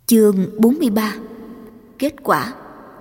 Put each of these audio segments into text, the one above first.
Chương 43. Kết quả.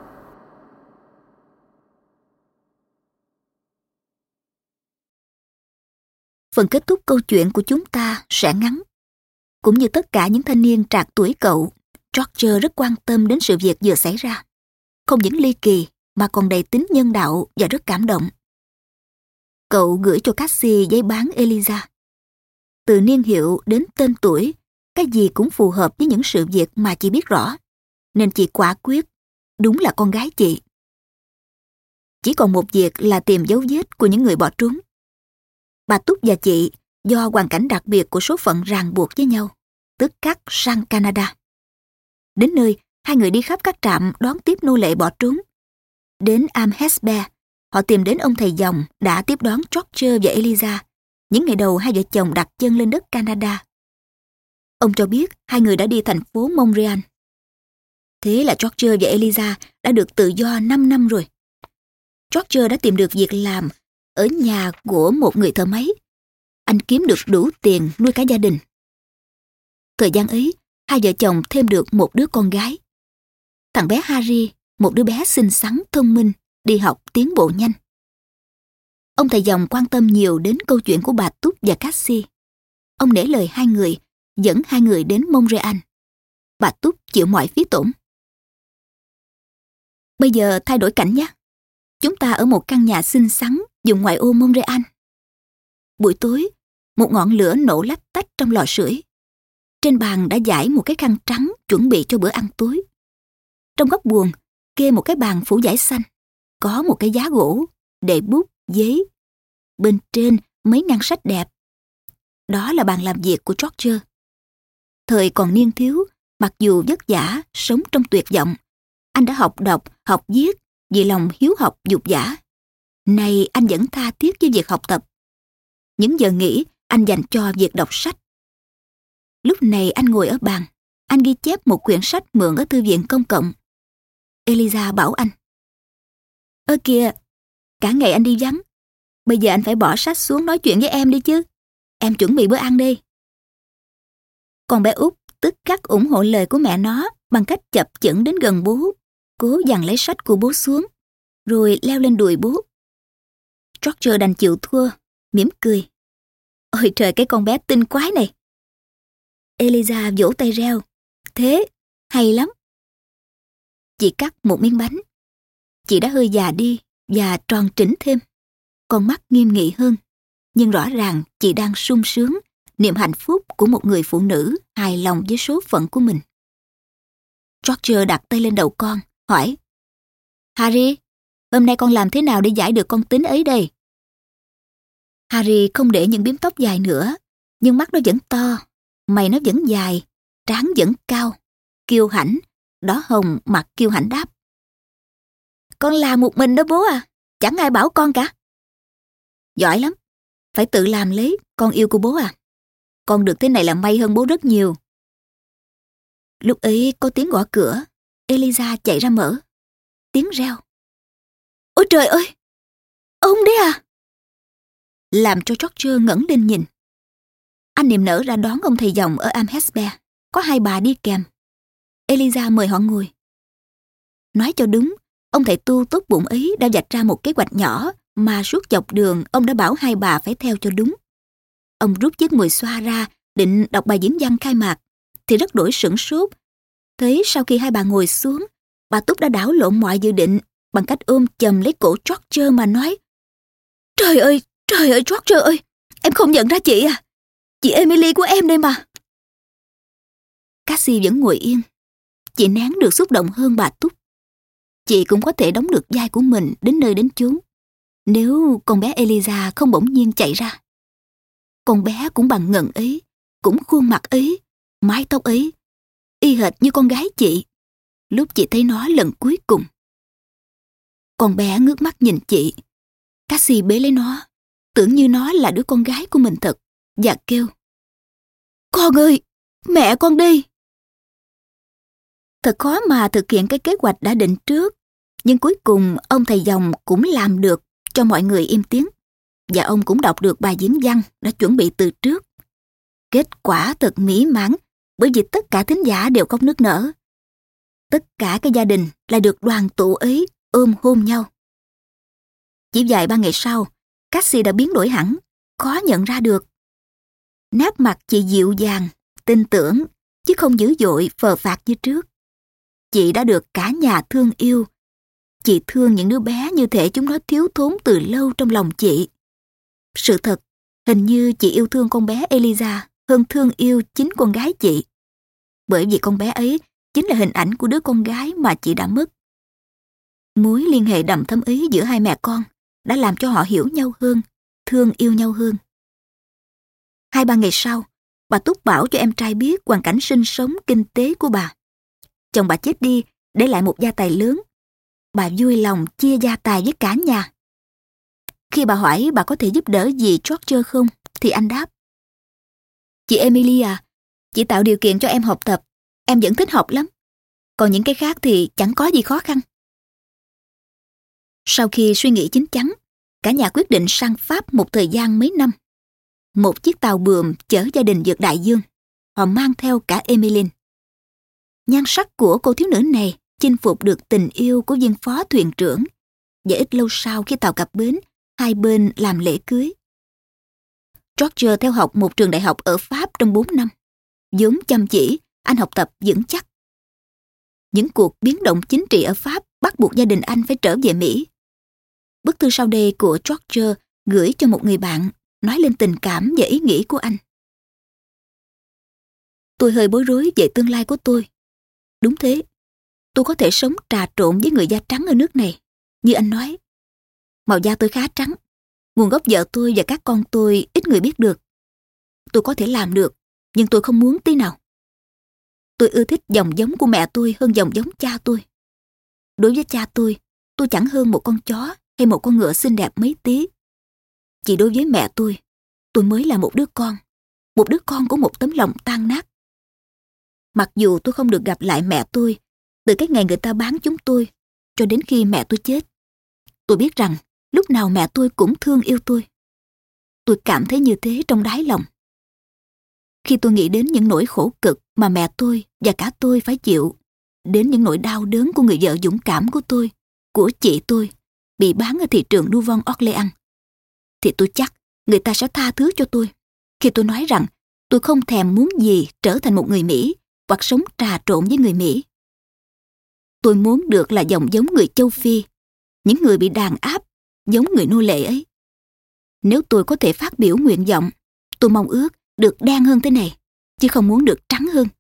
Phần kết thúc câu chuyện của chúng ta sẽ ngắn. Cũng như tất cả những thanh niên trạc tuổi cậu, George rất quan tâm đến sự việc vừa xảy ra. Không những ly kỳ mà còn đầy tính nhân đạo và rất cảm động. Cậu gửi cho Cassie giấy bán Eliza. Từ niên hiệu đến tên tuổi, cái gì cũng phù hợp với những sự việc mà chị biết rõ. Nên chị quả quyết, đúng là con gái chị. Chỉ còn một việc là tìm dấu vết của những người bỏ trốn. Bà Túc và chị, do hoàn cảnh đặc biệt của số phận ràng buộc với nhau, tức khắc sang Canada. Đến nơi, hai người đi khắp các trạm đón tiếp nô lệ bỏ trốn. Đến Amherstburg, họ tìm đến ông thầy dòng đã tiếp đón George và Eliza những ngày đầu hai vợ chồng đặt chân lên đất Canada. Ông cho biết hai người đã đi thành phố Montreal. Thế là George và Eliza đã được tự do 5 năm rồi. George đã tìm được việc làm ở nhà của một người thợ máy. Anh kiếm được đủ tiền nuôi cả gia đình. Thời gian ấy, hai vợ chồng thêm được một đứa con gái. Thằng bé Harry, một đứa bé xinh xắn, thông minh, đi học tiến bộ nhanh. Ông thầy dòng quan tâm nhiều đến câu chuyện của bà Túc và Cassie. Ông nể lời hai người, dẫn hai người đến Montreal. Bà Túc chịu mọi phí tổn. Bây giờ thay đổi cảnh nhé. Chúng ta ở một căn nhà xinh xắn vùng ngoại ô Montreal. Buổi tối, một ngọn lửa nổ lách tách trong lò sưởi. Trên bàn đã trải một cái khăn trắng chuẩn bị cho bữa ăn tối. Trong góc buồng, kê một cái bàn phủ vải xanh. Có một cái giá gỗ, để bút, giấy. Bên trên mấy ngăn sách đẹp. Đó là bàn làm việc của George. Thời còn niên thiếu, mặc dù vất vả, sống trong tuyệt vọng, anh đã học đọc, học viết vì lòng hiếu học dục dã. Nay anh vẫn tha thiết với việc học tập. Những giờ nghỉ anh dành cho việc đọc sách. Lúc này anh ngồi ở bàn, anh ghi chép một quyển sách mượn ở thư viện công cộng. Eliza bảo anh: "Ơ kìa, cả ngày anh đi vắng. Bây giờ anh phải bỏ sách xuống nói chuyện với em đi chứ. Em chuẩn bị bữa ăn đi." Con bé út tức khắc ủng hộ lời của mẹ nó bằng cách chập chững đến gần bố, cố giằng lấy sách của bố xuống, rồi leo lên đùi bố. George đành chịu thua, mỉm cười. "Ôi trời, cái con bé tinh quái này." Eliza vỗ tay reo: "Thế, hay lắm." Chị cắt một miếng bánh. Chị đã hơi già đi và tròn trĩnh thêm. Con mắt nghiêm nghị hơn, nhưng rõ ràng chị đang sung sướng niềm hạnh phúc của một người phụ nữ hài lòng với số phận của mình. George đặt tay lên đầu con, hỏi: "Harry, hôm nay con làm thế nào để giải được con tính ấy đây?" Harry không để những bím tóc dài nữa, nhưng mắt nó vẫn to, mày nó vẫn dài, trán vẫn cao, kiêu hãnh, đỏ hồng mặt kiêu hãnh đáp: "Con làm một mình đó bố à, chẳng ai bảo con cả." "Giỏi lắm, phải tự làm lấy, con yêu của bố à. Con được thế này là may hơn bố rất nhiều." Lúc ấy có tiếng gõ cửa. Eliza chạy ra mở. Tiếng reo: "Ôi trời ơi, ông đấy à?" Làm cho George ngẩng lên nhìn. Anh niềm nở ra đón ông thầy dòng ở Amherstburg. Có hai bà đi kèm. Eliza mời họ ngồi. Nói cho đúng, ông thầy tu tốt bụng ấy đã vạch ra một kế hoạch nhỏ mà suốt dọc đường ông đã bảo hai bà phải theo cho đúng. Ông rút chiếc mùi xoa ra định đọc bài diễn văn khai mạc thì rất đổi sửng sốt. Thế sau khi hai bà ngồi xuống, bà Túc đã đảo lộn mọi dự định bằng cách ôm chầm lấy cổ George mà nói: trời ơi, George ơi, em không nhận ra chị à? Chị Emily của em đây mà." Cassie vẫn ngồi yên. Chị nén được xúc động hơn bà Túc. Chị cũng có thể đóng được vai của mình đến nơi đến chốn, nếu con bé Eliza không bỗng nhiên chạy ra. Con bé cũng bằng ngần ấy, cũng khuôn mặt ấy, mái tóc ấy, y hệt như con gái chị lúc chị thấy nó lần cuối cùng. Con bé ngước mắt nhìn chị. Cassie bế lấy nó, tưởng như nó là đứa con gái của mình thật, và kêu: "Con ơi, mẹ con đi." Thật khó mà thực hiện cái kế hoạch đã định trước, nhưng cuối cùng ông thầy dòng cũng làm được cho mọi người im tiếng, và ông cũng đọc được bài diễn văn đã chuẩn bị từ trước. Kết quả thật mỹ mãn bởi vì tất cả thính giả đều khóc nức nở. Tất cả các gia đình lại được đoàn tụ ấy ôm hôn nhau. Chỉ vài ba ngày sau, Cassie đã biến đổi hẳn, khó nhận ra được. Nét mặt chị dịu dàng, tin tưởng, chứ không dữ dội phờ phạc như trước. Chị đã được cả nhà thương yêu. Chị thương những đứa bé như thể chúng nó thiếu thốn từ lâu trong lòng chị. Sự thật, hình như chị yêu thương con bé Eliza hơn thương yêu chính con gái chị. Bởi vì con bé ấy chính là hình ảnh của đứa con gái mà chị đã mất. Mối liên hệ đậm thấm ấy giữa hai mẹ con đã làm cho họ hiểu nhau hơn, thương yêu nhau hơn. 2-3 ngày sau, bà Túc bảo cho em trai biết hoàn cảnh sinh sống kinh tế của bà. Chồng bà chết đi, để lại một gia tài lớn. Bà vui lòng chia gia tài với cả nhà. Khi bà hỏi bà có thể giúp đỡ gì George không, thì anh đáp: Chị Emily à, chị tạo điều kiện cho em học tập, em vẫn thích học lắm. Còn những cái khác thì chẳng có gì khó khăn. Sau khi suy nghĩ chín chắn, cả nhà quyết định sang Pháp một thời gian mấy năm. Một chiếc tàu buồm chở gia đình vượt đại dương. Họ mang theo cả Emily. Nhan sắc của cô thiếu nữ này chinh phục được tình yêu của viên phó thuyền trưởng. Và ít lâu sau khi tàu cập bến, hai bên làm lễ cưới. George theo học một trường đại học ở Pháp trong 4 năm. Vốn chăm chỉ, anh học tập vững chắc. Những cuộc biến động chính trị ở Pháp bắt buộc gia đình anh phải trở về Mỹ. Bức thư sau đây của George gửi cho một người bạn nói lên tình cảm và ý nghĩ của anh. Tôi hơi bối rối về tương lai của tôi. Đúng thế, tôi có thể sống trà trộn với người da trắng ở nước này. Như anh nói, màu da tôi khá trắng. Nguồn gốc vợ tôi và các con tôi ít người biết được. Tôi có thể làm được, nhưng tôi không muốn tí nào. Tôi ưa thích dòng giống của mẹ tôi hơn dòng giống cha tôi. Đối với cha tôi chẳng hơn một con chó hay một con ngựa xinh đẹp mấy tí. Chỉ đối với mẹ tôi mới là một đứa con của một tấm lòng tan nát. Mặc dù tôi không được gặp lại mẹ tôi từ cái ngày người ta bán chúng tôi cho đến khi mẹ tôi chết, tôi biết rằng lúc nào mẹ tôi cũng thương yêu tôi. Tôi cảm thấy như thế trong đáy lòng. Khi tôi nghĩ đến những nỗi khổ cực mà mẹ tôi và cả tôi phải chịu, đến những nỗi đau đớn của người vợ dũng cảm của tôi, của chị tôi, bị bán ở thị trường Nouveau Orléans, thì tôi chắc người ta sẽ tha thứ cho tôi khi tôi nói rằng tôi không thèm muốn gì trở thành một người Mỹ hoặc sống trà trộn với người Mỹ. Tôi muốn được là dòng giống người châu Phi, những người bị đàn áp, giống người nô lệ ấy. Nếu tôi có thể phát biểu nguyện vọng, tôi mong ước được đen hơn thế này, chứ không muốn được trắng hơn.